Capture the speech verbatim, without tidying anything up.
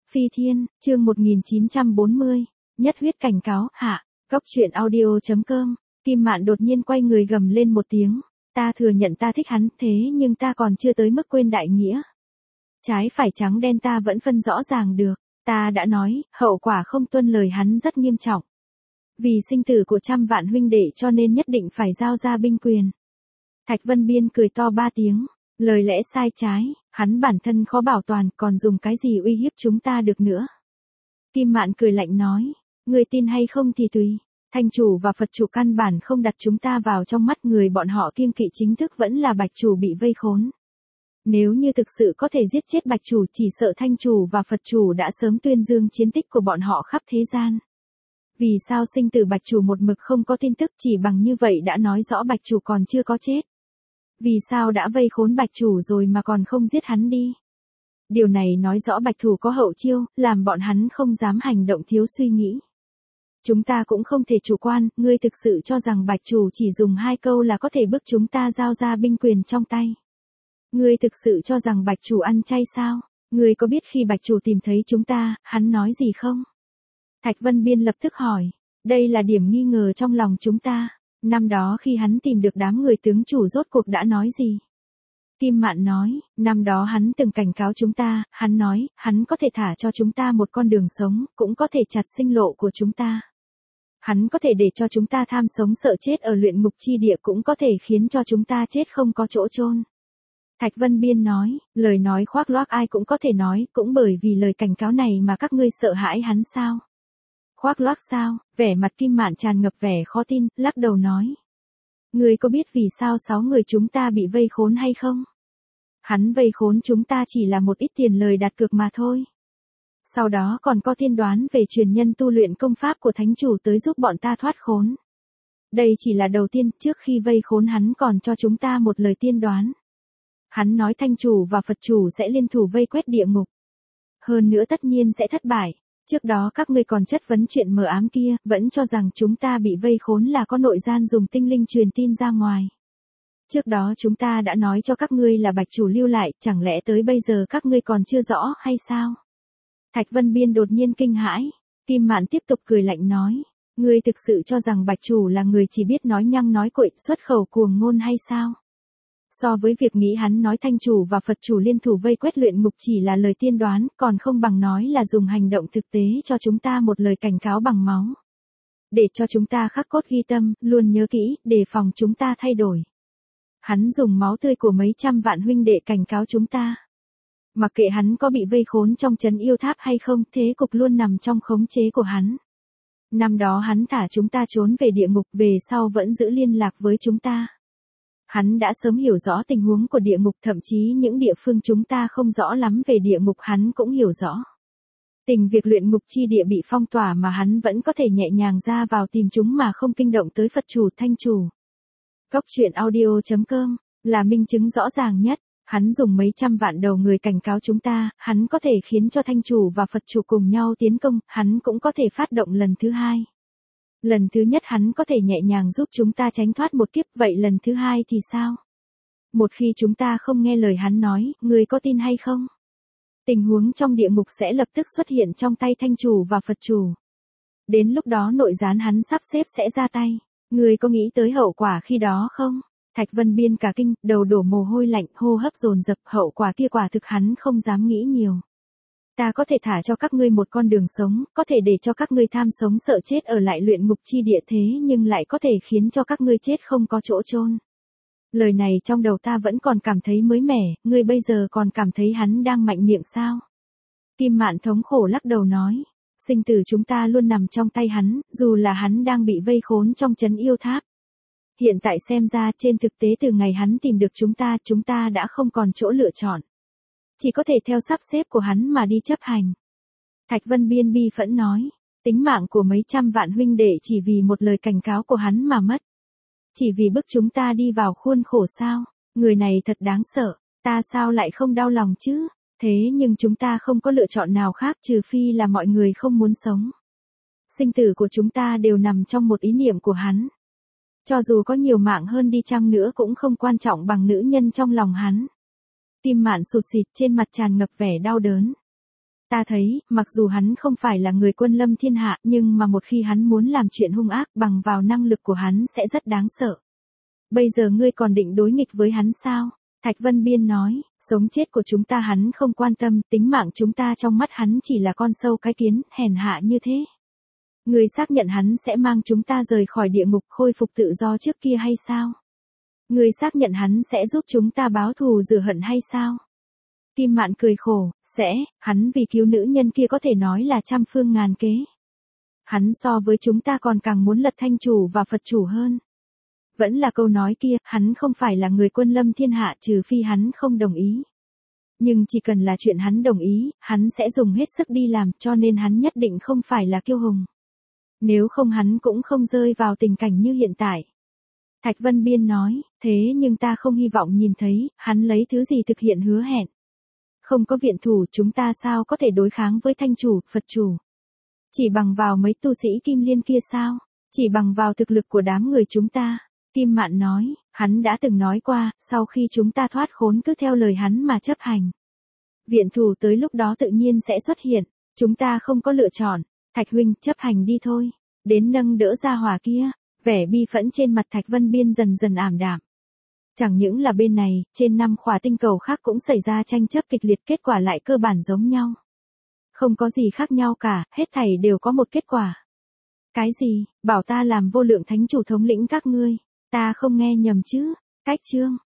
Phi Thiên, chương một nghìn chín trăm bốn mươi, nhất huyết cảnh cáo, hạ, góc truyện audio.com, Kim Mạn đột nhiên quay người gầm lên một tiếng, ta thừa nhận ta thích hắn, thế nhưng ta còn chưa tới mức quên đại nghĩa. Trái phải trắng đen ta vẫn phân rõ ràng được, ta đã nói, hậu quả không tuân lời hắn rất nghiêm trọng. Vì sinh tử của trăm vạn huynh đệ cho nên nhất định phải giao ra binh quyền. Thạch Vân Biên cười to ba tiếng, lời lẽ sai trái, hắn bản thân khó bảo toàn còn dùng cái gì uy hiếp chúng ta được nữa. Kim Mạn cười lạnh nói, người tin hay không thì tùy, Thanh chủ và Phật chủ căn bản không đặt chúng ta vào trong mắt, người bọn họ kiêng kỵ chính thức vẫn là Bạch chủ bị vây khốn. Nếu như thực sự có thể giết chết Bạch chủ, chỉ sợ Thanh chủ và Phật chủ đã sớm tuyên dương chiến tích của bọn họ khắp thế gian. Vì sao sinh tử Bạch chủ một mực không có tin tức, chỉ bằng như vậy đã nói rõ Bạch chủ còn chưa có chết. Vì sao đã vây khốn Bạch chủ rồi mà còn không giết hắn đi? Điều này nói rõ Bạch thủ có hậu chiêu, làm bọn hắn không dám hành động thiếu suy nghĩ. Chúng ta cũng không thể chủ quan, ngươi thực sự cho rằng Bạch chủ chỉ dùng hai câu là có thể bức chúng ta giao ra binh quyền trong tay. Ngươi thực sự cho rằng Bạch chủ ăn chay sao? Ngươi có biết khi Bạch chủ tìm thấy chúng ta, hắn nói gì không? Thạch Vân Biên lập tức hỏi, đây là điểm nghi ngờ trong lòng chúng ta. Năm đó khi hắn tìm được đám người tướng chủ rốt cuộc đã nói gì? Kim Mạn nói, năm đó hắn từng cảnh cáo chúng ta, hắn nói, hắn có thể thả cho chúng ta một con đường sống, cũng có thể chặt sinh lộ của chúng ta. Hắn có thể để cho chúng ta tham sống sợ chết ở luyện ngục chi địa, cũng có thể khiến cho chúng ta chết không có chỗ chôn. Thạch Vân Biên nói, lời nói khoác lác ai cũng có thể nói, cũng bởi vì lời cảnh cáo này mà các ngươi sợ hãi hắn sao? Khoác lác sao? Vẻ mặt Kim Mạn tràn ngập vẻ khó tin, lắc đầu nói. Ngươi có biết vì sao sáu người chúng ta bị vây khốn hay không? Hắn vây khốn chúng ta chỉ là một ít tiền lời đặt cược mà thôi. Sau đó còn có tiên đoán về truyền nhân tu luyện công pháp của thánh chủ tới giúp bọn ta thoát khốn. Đây chỉ là đầu tiên, trước khi vây khốn hắn còn cho chúng ta một lời tiên đoán. Hắn nói Thanh chủ và Phật chủ sẽ liên thủ vây quét địa ngục. Hơn nữa tất nhiên sẽ thất bại. Trước đó các ngươi còn chất vấn chuyện mờ ám kia, vẫn cho rằng chúng ta bị vây khốn là có nội gian dùng tinh linh truyền tin ra ngoài. Trước đó chúng ta đã nói cho các ngươi là Bạch chủ lưu lại, chẳng lẽ tới bây giờ các ngươi còn chưa rõ hay sao? Thạch Vân Biên đột nhiên kinh hãi, Kim Mạn tiếp tục cười lạnh nói, ngươi thực sự cho rằng Bạch chủ là người chỉ biết nói nhăng nói cuội, xuất khẩu cuồng ngôn hay sao? So với việc nghĩ hắn nói Thanh chủ và Phật chủ liên thủ vây quét luyện ngục chỉ là lời tiên đoán, còn không bằng nói là dùng hành động thực tế cho chúng ta một lời cảnh cáo bằng máu. Để cho chúng ta khắc cốt ghi tâm, luôn nhớ kỹ, đề phòng chúng ta thay đổi. Hắn dùng máu tươi của mấy trăm vạn huynh đệ cảnh cáo chúng ta. Mặc kệ hắn có bị vây khốn trong trấn yêu tháp hay không, thế cục luôn nằm trong khống chế của hắn. Năm đó hắn thả chúng ta trốn về địa ngục, về sau vẫn giữ liên lạc với chúng ta. Hắn đã sớm hiểu rõ tình huống của địa ngục, thậm chí những địa phương chúng ta không rõ lắm về địa ngục hắn cũng hiểu rõ. Tình việc luyện ngục chi địa bị phong tỏa mà hắn vẫn có thể nhẹ nhàng ra vào tìm chúng mà không kinh động tới Phật chủ, Thanh chủ. Góc truyện audio.com là minh chứng rõ ràng nhất. Hắn dùng mấy trăm vạn đầu người cảnh cáo chúng ta, hắn có thể khiến cho Thanh chủ và Phật chủ cùng nhau tiến công, hắn cũng có thể phát động lần thứ hai. Lần thứ nhất hắn có thể nhẹ nhàng giúp chúng ta tránh thoát một kiếp, vậy lần thứ hai thì sao? Một khi chúng ta không nghe lời hắn nói, người có tin hay không? Tình huống trong địa ngục sẽ lập tức xuất hiện trong tay Thanh chủ và Phật chủ. Đến lúc đó nội gián hắn sắp xếp sẽ ra tay. Người có nghĩ tới hậu quả khi đó không? Thạch Vân Biên cả kinh, đầu đổ mồ hôi lạnh, hô hấp dồn dập, hậu quả kia quả thực hắn không dám nghĩ nhiều. Ta có thể thả cho các ngươi một con đường sống, có thể để cho các ngươi tham sống sợ chết ở lại luyện ngục chi địa, thế nhưng lại có thể khiến cho các ngươi chết không có chỗ chôn. Lời này trong đầu ta vẫn còn cảm thấy mới mẻ, ngươi bây giờ còn cảm thấy hắn đang mạnh miệng sao? Kim Mạn thống khổ lắc đầu nói, sinh tử chúng ta luôn nằm trong tay hắn, dù là hắn đang bị vây khốn trong trấn yêu tháp. Hiện tại xem ra trên thực tế từ ngày hắn tìm được chúng ta, chúng ta đã không còn chỗ lựa chọn. Chỉ có thể theo sắp xếp của hắn mà đi chấp hành. Thạch Vân Biên bi phẫn nói, tính mạng của mấy trăm vạn huynh đệ chỉ vì một lời cảnh cáo của hắn mà mất. Chỉ vì bức chúng ta đi vào khuôn khổ sao, người này thật đáng sợ, ta sao lại không đau lòng chứ, thế nhưng chúng ta không có lựa chọn nào khác trừ phi là mọi người không muốn sống. Sinh tử của chúng ta đều nằm trong một ý niệm của hắn. Cho dù có nhiều mạng hơn đi chăng nữa cũng không quan trọng bằng nữ nhân trong lòng hắn. Kim Mạn sụt sịt, trên mặt tràn ngập vẻ đau đớn. Ta thấy, mặc dù hắn không phải là người quân lâm thiên hạ, nhưng mà một khi hắn muốn làm chuyện hung ác bằng vào năng lực của hắn sẽ rất đáng sợ. Bây giờ ngươi còn định đối nghịch với hắn sao? Thạch Vân Biên nói, sống chết của chúng ta hắn không quan tâm, tính mạng chúng ta trong mắt hắn chỉ là con sâu cái kiến, hèn hạ như thế. Ngươi xác nhận hắn sẽ mang chúng ta rời khỏi địa ngục khôi phục tự do trước kia hay sao? Ngươi xác nhận hắn sẽ giúp chúng ta báo thù rửa hận hay sao? Kim Mạn cười khổ, sẽ, hắn vì cứu nữ nhân kia có thể nói là trăm phương ngàn kế. Hắn so với chúng ta còn càng muốn lật thanh chủ và Phật chủ hơn. Vẫn là câu nói kia, hắn không phải là người quân lâm thiên hạ trừ phi hắn không đồng ý. Nhưng chỉ cần là chuyện hắn đồng ý, hắn sẽ dùng hết sức đi làm, cho nên hắn nhất định không phải là kiêu hùng. Nếu không hắn cũng không rơi vào tình cảnh như hiện tại. Thạch Vân Biên nói, thế nhưng ta không hy vọng nhìn thấy, hắn lấy thứ gì thực hiện hứa hẹn. Không có viện thủ chúng ta sao có thể đối kháng với thanh chủ, Phật chủ. Chỉ bằng vào mấy tu sĩ Kim Liên kia sao? Chỉ bằng vào thực lực của đám người chúng ta. Kim Mạn nói, hắn đã từng nói qua, sau khi chúng ta thoát khốn cứ theo lời hắn mà chấp hành. Viện thủ tới lúc đó tự nhiên sẽ xuất hiện, chúng ta không có lựa chọn. Thạch huynh, chấp hành đi thôi. Đến nâng đỡ ra hỏa kia, vẻ bi phẫn trên mặt Thạch Vân Biên dần dần ảm đạm. Chẳng những là bên này, trên năm khỏa tinh cầu khác cũng xảy ra tranh chấp kịch liệt, kết quả lại cơ bản giống nhau. Không có gì khác nhau cả, hết thảy đều có một kết quả. Cái gì, bảo ta làm vô lượng thánh chủ thống lĩnh các ngươi, ta không nghe nhầm chứ, cách chương.